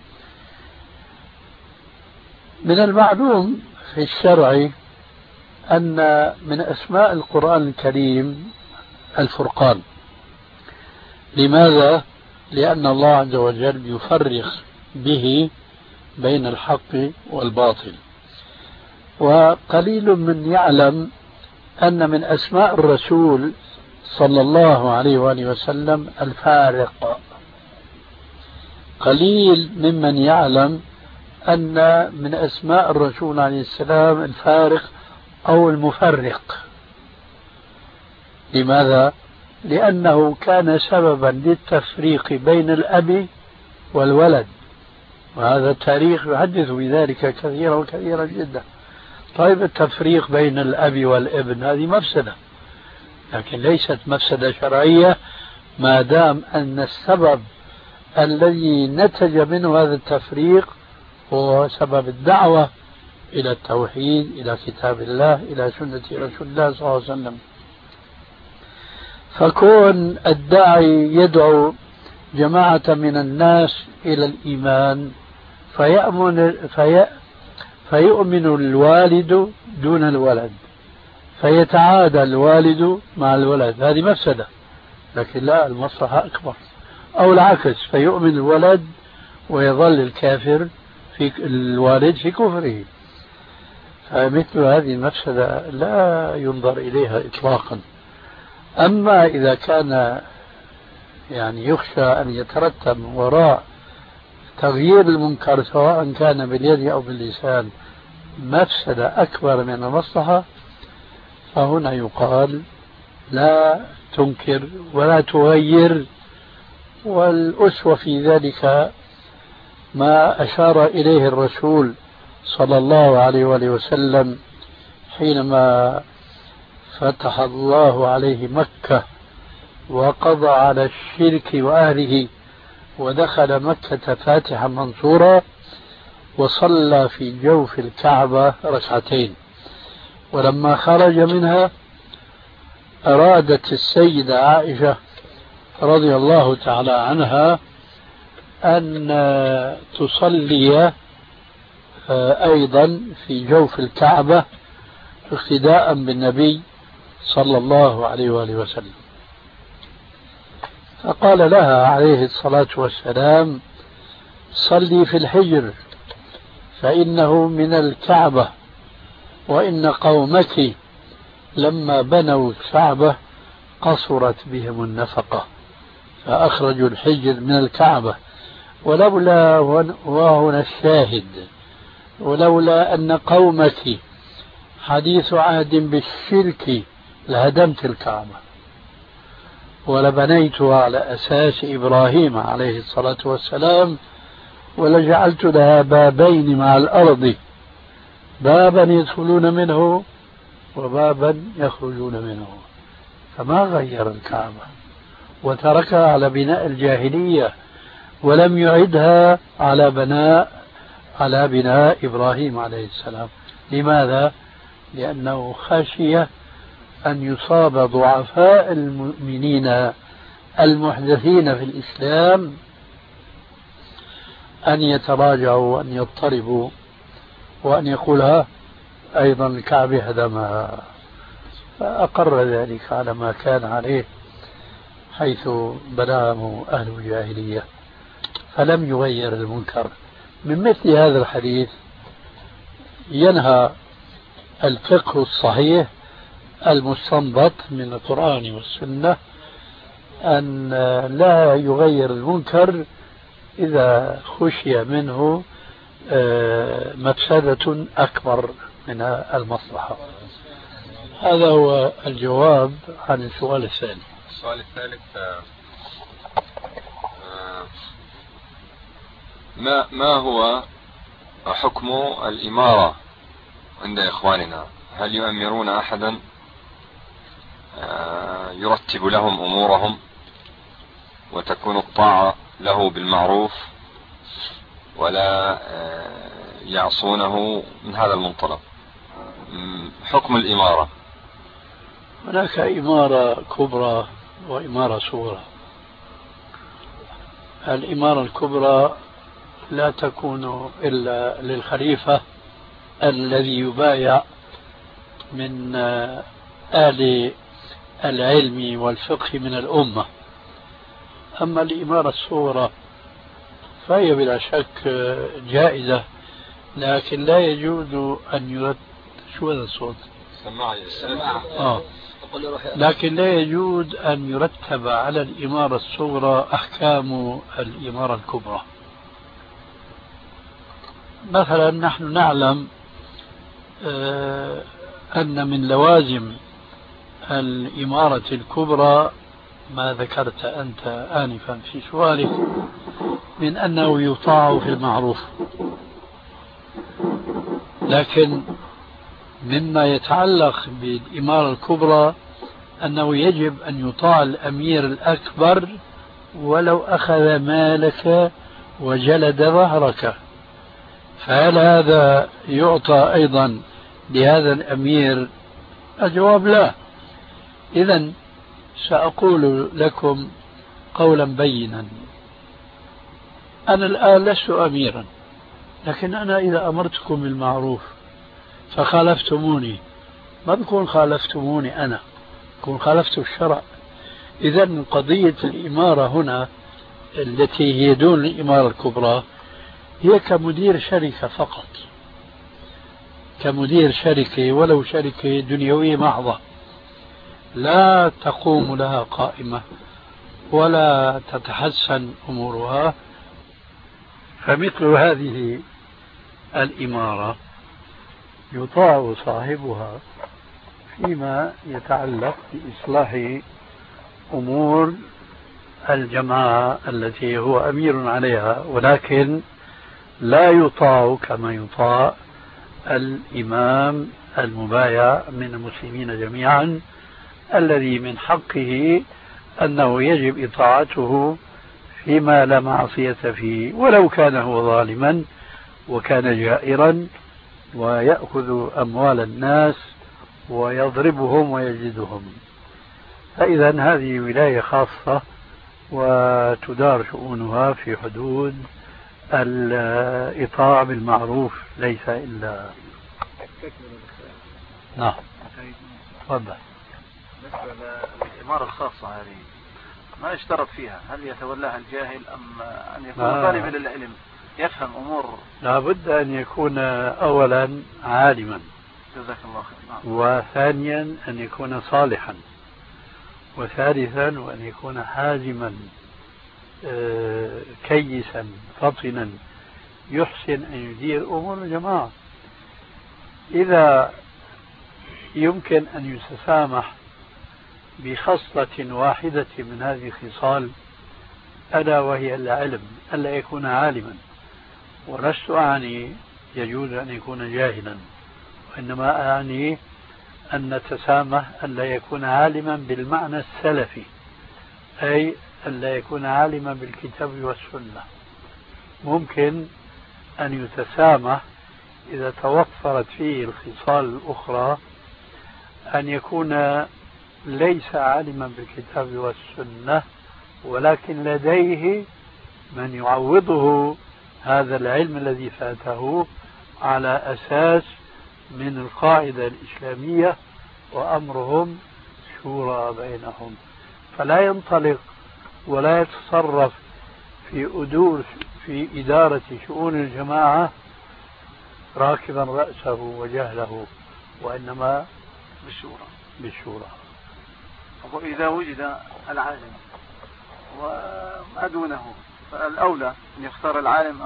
من المعلوم في الشرع أن من أسماء القرآن الكريم الفرقان. لماذا؟ لأن الله عز وجل يفرق به بين الحق والباطل. وقليل من يعلم أن من أسماء الرسول صلى الله عليه وآله وسلم الفارق. قليل ممن يعلم أن من أسماء الرسول عليه السلام الفارق أو المفرق. لماذا؟ لأنه كان سببا للتفريق بين الأب والولد، وهذا التاريخ يحدث بذلك كثيرا وكثيرا جدا. طيب التفريق بين الأب والابن هذه مفسدة، لكن ليست مفسدة شرعية ما دام أن السبب الذي نتج منه هذا التفريق هو سبب الدعوة إلى التوحيد، إلى كتاب الله، إلى سنة رسول الله صلى الله عليه وسلم. فكون الداعي يدعو جماعة من الناس إلى الإيمان فيؤمن الوالد دون الولد، فيتعادى الوالد مع الولد، هذه مفسدة، لكن لا، المصلحة أكبر. أو العكس، فيؤمن الولد ويظل الكافر في الوالد في كفره، فمثل هذه المفسدة لا ينظر إليها إطلاقا. أما إذا كان يخشى أن يترتب وراء تغيير المنكر سواء كان باليد أو باللسان مفسدة أكبر من المصلحة، فهنا يقال لا تنكر ولا تغير. والأسوة في ذلك ما أشار إليه الرسول صلى الله عليه وآله وسلم حينما فتح الله عليه مكة وقضى على الشرك وأهله ودخل مكة فاتحا منصورا، وصلى في جوف الكعبة ركعتين. ولما خرج منها أرادت السيدة عائشة رضي الله تعالى عنها أن تصلي أيضا في جوف الكعبة اقتداء بالنبي صلى الله عليه وآله وسلم. فقال لها عليه الصلاة والسلام: صلي في الحجر فإنه من الكعبة، وإن قومك لما بنوا الكعبة قصرت بهم النفقة فأخرجوا الحجر من الكعبة، ولولا، وهنا الشاهد، ولولا أن قومك حديث عهد بالشرك لهدمت الكعبة ولبنيتها على أساس إبراهيم عليه الصلاة والسلام، ولجعلت لها بابين مع الأرض، بابا يدخلون منه وبابا يخرجون منه. فما غير الكعبة وتركها على بناء الجاهلية ولم يعدها على بناء إبراهيم عليه السلام. لماذا؟ لأنه خشي أن يصاب ضعفاء المؤمنين المحدثين في الإسلام أن يتراجعوا وأن يضطربوا وأن يقولها أيضا الكعبة هدمها، فأقر ذلك على ما كان عليه حيث بلغه أهل الجاهلية، فلم يغير المنكر. من مثل هذا الحديث ينهى الفقه الصحيح المستنبط من القرآن والسنة أن لا يغير المنكر إذا خشي منه مفسدة أكبر من المصلحة. هذا هو الجواب عن السؤال الثاني. السؤال الثالث، ما هو حكم الإمارة عند إخواننا؟ هل يؤمرون أحدا يرتب لهم أمورهم وتكون الطاعة له بالمعروف ولا يعصونه؟ من هذا المنطلق حكم الإمارة. هناك إمارة كبرى وإمارة صغرى. الإمارة الكبرى لا تكون إلا للخليفة الذي يبايع من أهل العلم والفقه من الأمة. أما الإمارة الصغرى فهي بلا شك جائزة، لكن لا يجوز أن يرتب. شو هذا الصوت؟ سماعة. لكن لا يجوز أن يرتب على الإمارة الصغرى أحكام الإمارة الكبرى. مثلا نحن نعلم أن من لوازم الإمارة الكبرى ما ذكرت أنت آنفا في سؤالك من أنه يطاع في المعروف، لكن مما يتعلق بالإمارة الكبرى أنه يجب أن يطاع الأمير الأكبر ولو أخذ مالك وجلد ظهرك. فهل هذا يعطى أيضا لهذا الأمير؟ الجواب لا. إذن سأقول لكم قولا بينا. أنا الآن لست أميرا، لكن أنا إذا أمرتكم بالمعروف فخالفتموني ما بكون خالفتموني أنا، بكون خالفت الشرع. إذن قضية الإمارة هنا التي هي دون الإمارة الكبرى هي كمدير شركة فقط، كمدير شركة ولو شركة دنيوية محضة لا تقوم لها قائمة ولا تتحسن أمورها. فمثل هذه الإمارة يطاع صاحبها فيما يتعلق بإصلاح أمور الجماعة التي هو أمير عليها، ولكن لا يطاع كما يطاع الإمام المبايع من المسلمين جميعا الذي من حقه أنه يجب إطاعته فيما لا معصية فيه، ولو كان هو ظالما وكان جائرا ويأخذ أموال الناس ويضربهم ويجلدهم. فإذا هذه ولاية خاصة وتدار شؤونها في حدود الإطاعة بالمعروف ليس إلا. نعم تفضل. بالنسبة للإمارة الخاصة هذه ما يشترط فيها هل يتولاها الجاهل أم أن يكون طالبا للعلم يفهم أمور؟ لابد أن يكون أولا عالما، جزاك الله خير. وثانيا أن يكون صالحا، وثالثا وأن يكون حازما كيسا فطنا يحسن أن يدير أمور الجماعة. إذا يمكن أن يتسامح بخصلة واحدة من هذه الخصال ألا وهي العلم، ألا يكون عالما، ولست أعني يجوز أن يكون جاهلا، وإنما أعني أن نتسامح ألا يكون عالما بالمعنى السلفي، أي ألا يكون عالما بالكتاب والسنة. ممكن أن يتسامح إذا توفرت فيه الخصال الأخرى أن يكون ليس عالما بالكتاب والسنة ولكن لديه من يعوضه هذا العلم الذي فاته على أساس من القاعدة الإسلامية وأمرهم شورى بينهم، فلا ينطلق ولا يتصرف في إدارة شؤون الجماعة راكبا رأسه وجهله، وإنما بالشورى. وإذا وجد العالم وما دونه فالأولى أن يختار العالم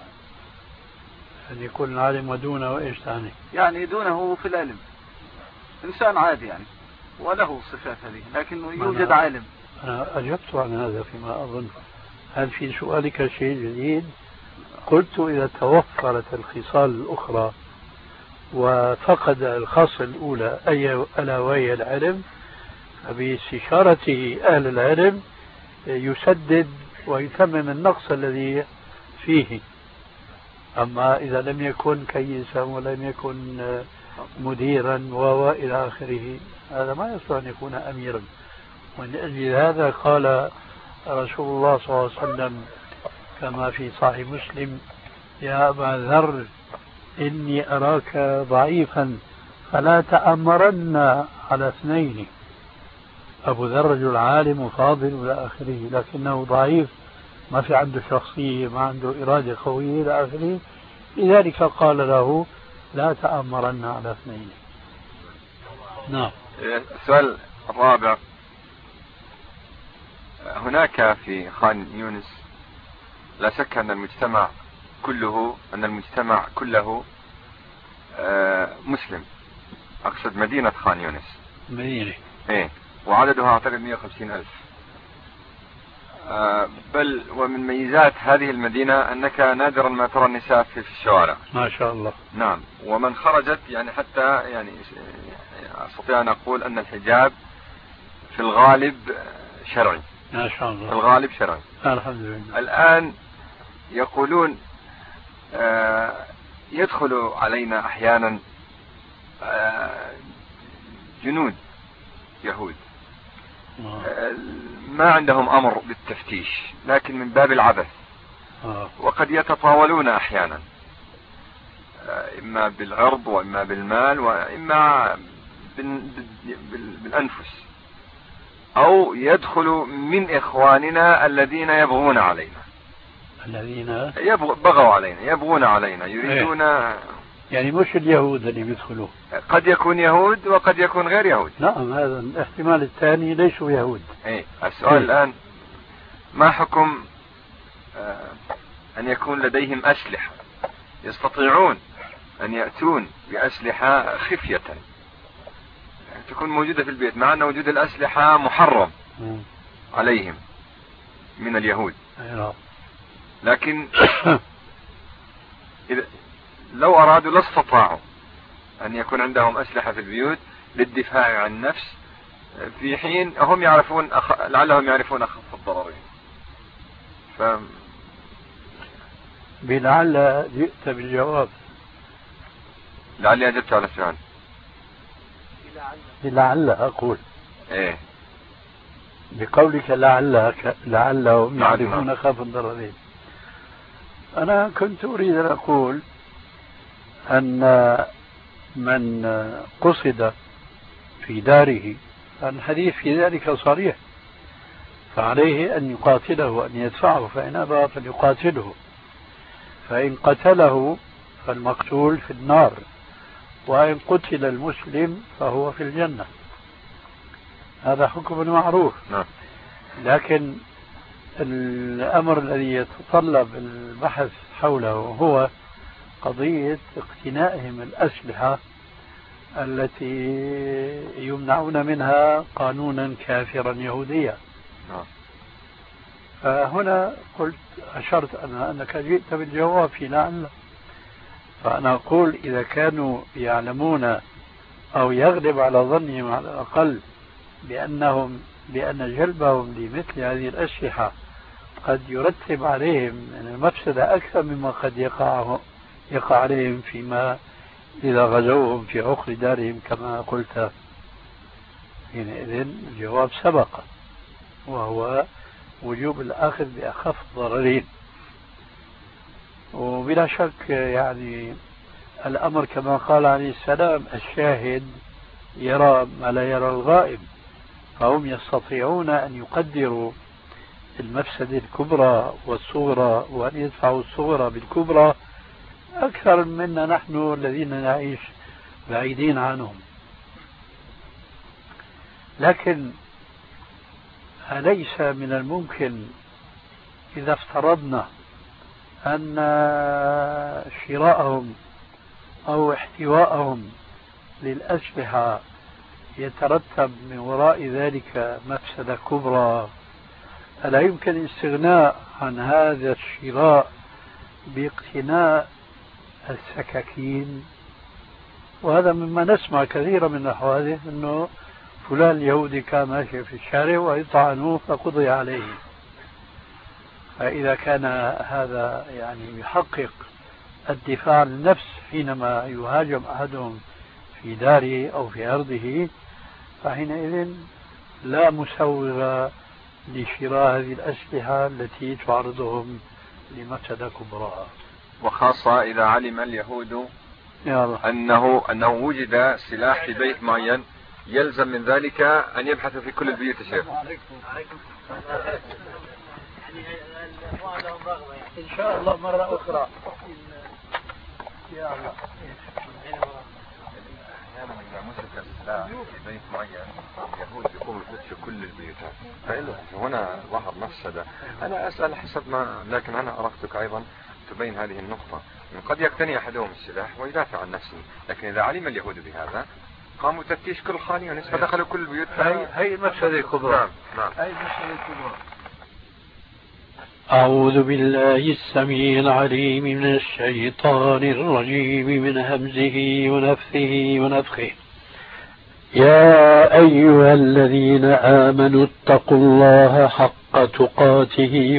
أن يكون العالم ودونه إيش ثاني؟ يعني دونه في العلم إنسان عادي يعني وله صفات هذه، لكنه يوجد عالم. أنا أجبت عن هذا فيما أظن. هل في سؤالك شيء جديد؟ قلت إذا توفرت الخصال الأخرى وفقد الخاصة الأولى ألا وهي العلم، فباستشارته أهل العلم يسدد ويتمم النقص الذي فيه. أما إذا لم يكن كيسا ولم يكن مديرا وإلى آخره، هذا ما يصلح أن يكون أميرا. ومن أجل هذا قال رسول الله صلى الله عليه وسلم كما في صحيح مسلم: يا أبا ذر إني أراك ضعيفا فلا تأمرن على اثنين. أبو ذر رجل عالم وفاضل إلى آخره، لكنه ضعيف، ما في عنده شخصية، ما عنده إرادة قوية إلى آخره، لذلك قال له: لا تأمرن على اثنين. نعم. السؤال الرابع: هناك في خان يونس لا شك أن المجتمع كله مسلم، أقصد مدينة خان يونس. مدينة إيه، وعددها أعتقد 150,000. بل ومن ميزات هذه المدينة أنك نادرا ما ترى النساء في الشوارع. ما شاء الله. نعم، ومن خرجت يعني حتى يعني أستطيع أن أقول أن الحجاب في الغالب شرعي. ما شاء الله. في الغالب شرعي. الحمد لله. الآن يقولون يدخل علينا أحيانا جنود يهود ما عندهم أمر بالتفتيش، لكن من باب العبث، وقد يتطاولون أحيانا إما بالعرض وإما بالمال وإما بالأنفس، أو يدخل من إخواننا الذين يبغون علينا، الذين بغوا علينا، يبغون علينا، يريدون يعني مش اليهود اللي بيدخلوا، قد يكون يهود وقد يكون غير يهود. نعم، هذا الاحتمال الثاني، ليسوا يهود. السؤال الآن: ما حكم أن يكون لديهم أسلحة، يستطيعون أن يأتون بأسلحة خفية تكون موجودة في البيت، مع أن وجود الأسلحة محرم عليهم من اليهود، لكن لو أرادوا لاستطاعوا أن يكون عندهم أسلحة في البيوت للدفاع عن النفس، في حين هم يعرفون لعلهم يعرفون أخف الضررين. بلعل جئت بالجواب. لعلي أجبت على السؤال. لعل أقول إيه، بقولك لعلهم يعرفون أخف الضررين. أنا كنت أريد أن أقول أن من قصد في داره، الحديث في ذلك صريح، فعليه أن يقاتله وأن يدفعه، فإن أبى فليقاتله، فإن قتله فالمقتول في النار، وإن قتل المسلم فهو في الجنة. هذا حكم معروف. لكن الأمر الذي يتطلب البحث حوله هو قضية اقتنائهم الأسلحة التي يمنعون منها قانونا كافرا يهوديا. فهنا قلت أشرت أنك جئت بالجواب في لعل، فأنا أقول إذا كانوا يعلمون أو يغلب على ظنهم على الأقل بأن جلبهم لمثل هذه الأسلحة قد يرتب عليهم من المفسدة أكثر مما قد يقع عليهم فيما إذا غزوهم في عقر دارهم كما قلت، حينئذ الجواب سبق، وهو وجوب الأخذ بأخف الضررين. وبلا شك يعني الأمر كما قال عليه السلام الشاهد يرى ما لا يرى الغائب، فهم يستطيعون أن يقدروا المفسدة الكبرى والصغرى وأن يدفعوا الصغرى بالكبرى أكثر منا نحن الذين نعيش بعيدين عنهم. لكن أليس من الممكن إذا افترضنا أن شراءهم أو احتواءهم للأسلحة يترتب من وراء ذلك مفسدة كبرى، ألا يمكن الاستغناء عن هذا الشراء باقتناء السكاكين؟ وهذا مما نسمع كثيرا من الحوادث، أنه فلان اليهودي كان ماشي في الشارع ويطعنوه فقضي عليه. فإذا كان هذا يعني يحقق الدفاع عن النفس حينما يهاجم أحدهم في داره أو في أرضه، فحينئذ لا مسوغ لشراء هذه الأسلحة التي تعرضهم لمفسدة كبرى، وخاصة إذا علم اليهود أنه وجد سلاح في بيت معين، يلزم من ذلك أن يبحثوا في كل البيوت. شيخ إن شاء الله مرة أخرى يا الله. أحيانا إذا مسك السلاح في بيت معين اليهود يقوموا يفتشوا كل البيوتات، فهنا ظهر مفسدة. أنا أسأل حسب ما، لكن أنا أردتك أيضا تبين هذه النقطة، قد يقتني أحدهم السلاح ويدافع عن نفسه، لكن إذا علم اليهود بهذا قاموا تفتيش كل خانة فدخلوا كل البيوت. هي المفسدة الكبرى. نعم. هي المفسدة الكبرى. أعوذ بالله السميع العليم من الشيطان الرجيم من همزه ونفثه ونفخه. يا أيها الذين آمنوا اتقوا الله حق تقاته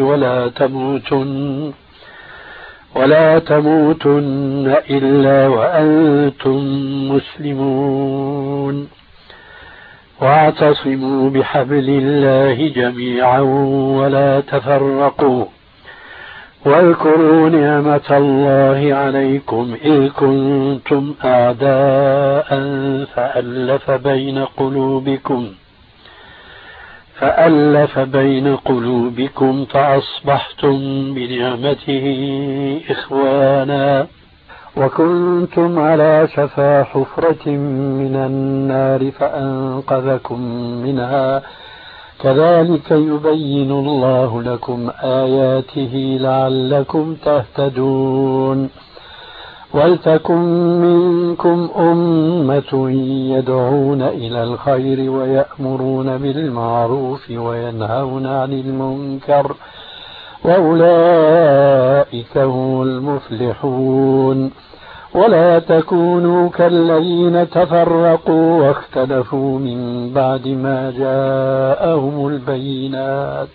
ولا تموتن إلا وأنتم مسلمون، واعتصموا بحبل الله جميعا ولا تفرقوا، واذكروا نعمة الله عليكم إذ كنتم أعداء فألف بين قلوبكم فأصبحتم بنعمته إخوانا، وكنتم على شفا حفرة من النار فأنقذكم منها، كذلك يبين الله لكم آياته لعلكم تهتدون. ولتكن منكم أمة يدعون إلى الخير ويأمرون بالمعروف وينهون عن المنكر، وأولئك هم المفلحون. ولا تكونوا كالذين تفرقوا واختلفوا من بعد ما جاءهم البينات،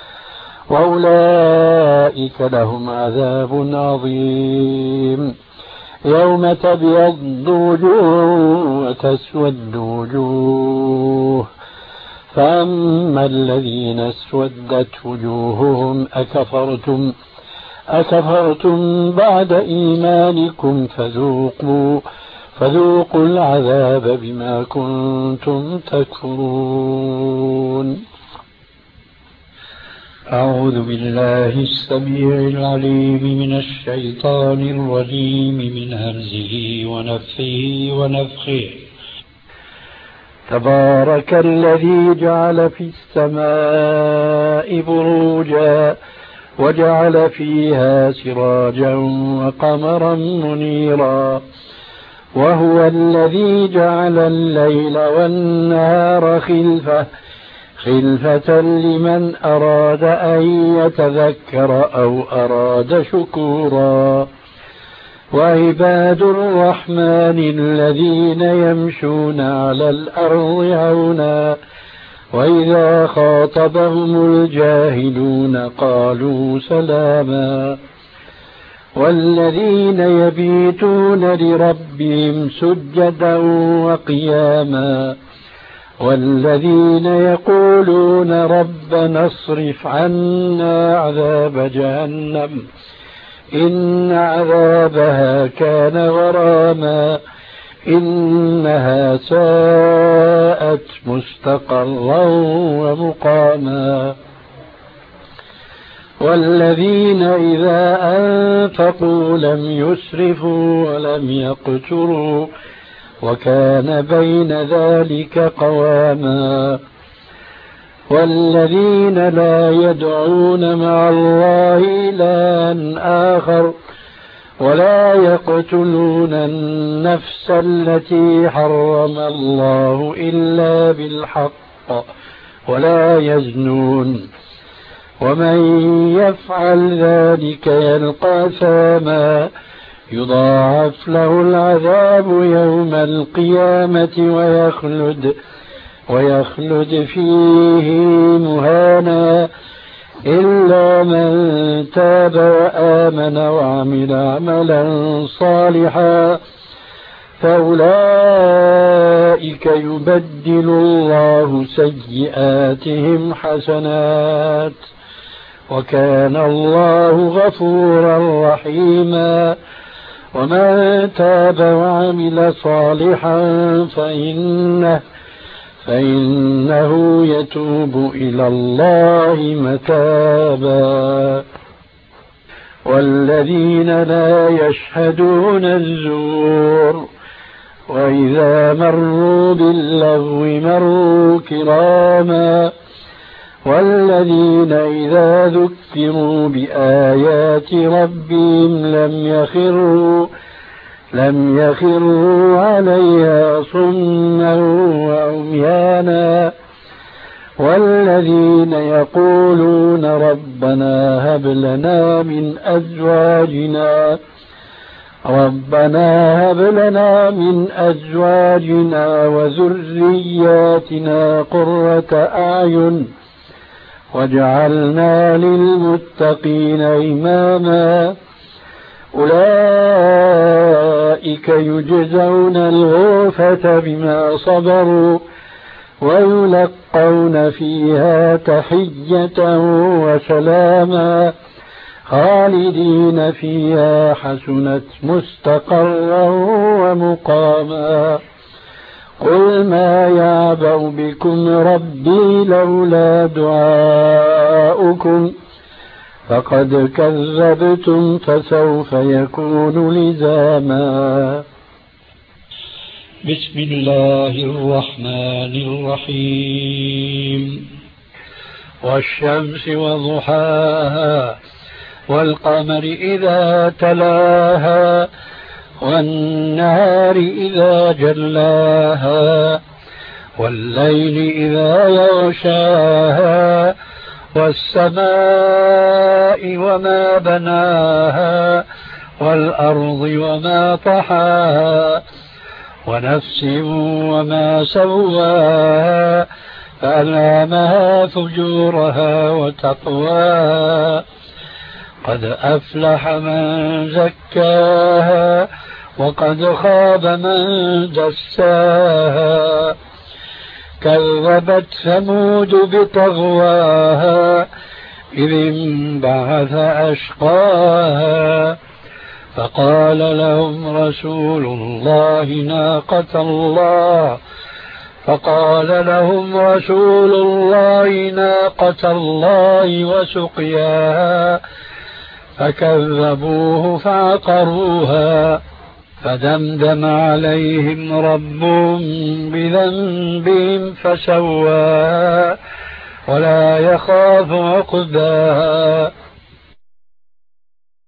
وأولئك لهم عذاب عظيم. يوم تبيض وجوه وتسود وجوه، فأما الذين اسودت وجوههم أكفرتم بعد إيمانكم فذوقوا العذاب بما كنتم تكفرون. أعوذ بالله السميع العليم من الشيطان الرجيم من همزه ونفثه ونفخه. تبارك الذي جعل في السماء بروجا وجعل فيها سراجا وقمرا منيرا، وهو الذي جعل الليل والنهار خلفة لمن أراد أن يتذكر أو أراد شكورا. وعباد الرحمن الذين يمشون على الأرض هونا وإذا خاطبهم الجاهلون قالوا سلاما. والذين يبيتون لربهم سجدا وقياما، والذين يقولون ربنا اصرف عنا عذاب جهنم إن عذابها كان غراما إنها ساءت مستقرا ومقاما والذين إذا أنفقوا لم يسرفوا ولم يقتروا وكان بين ذلك قواما والذين لا يدعون مع الله إلها آخر ولا يقتلون النفس التي حرم الله إلا بالحق ولا يزنون ومن يفعل ذلك يلقى أثاما يضاعف له العذاب يوم القيامة ويخلد فيه مهانا إلا من تاب وآمن وعمل عملا صالحا فأولئك يبدل الله سيئاتهم حسنات وكان الله غفورا رحيما ومن تاب وعمل صالحا فإنه يتوب إلى الله متابا والذين لا يشهدون الزور وإذا مروا باللغو مروا كراما والذين إذا ذكروا بآيات ربهم لم يخروا عليها صما وعميانا والذين يقولون ربنا هب لنا من أزواجنا وذرياتنا قرة أعين واجعلنا للمتقين إماما أولئك يجزون الغرفة بما صبروا ويلقون فيها تحية وسلاما خالدين فيها حسنت مستقرا ومقاما قل ما يعبأ بكم ربي لولا دعاؤكم فقد كذبتم فسوف يكون لزاما بسم الله الرحمن الرحيم والشمس وضحاها والقمر إذا تلاها والنهار إذا جلاها والليل إذا يغشاها والسماء وما بناها والأرض وما طحاها ونفس وما سواها فألهمها فجورها وتقواها قد أفلح من زكاها وقد خاب من دساها كذبت ثمود بطغواها إذ انبعث أشقاها فقال لهم رسول الله ناقة الله وسقياها فكذبوه فعقروها فدمدم عليهم ربهم بذنبهم فسواها ولا يخاف عقباها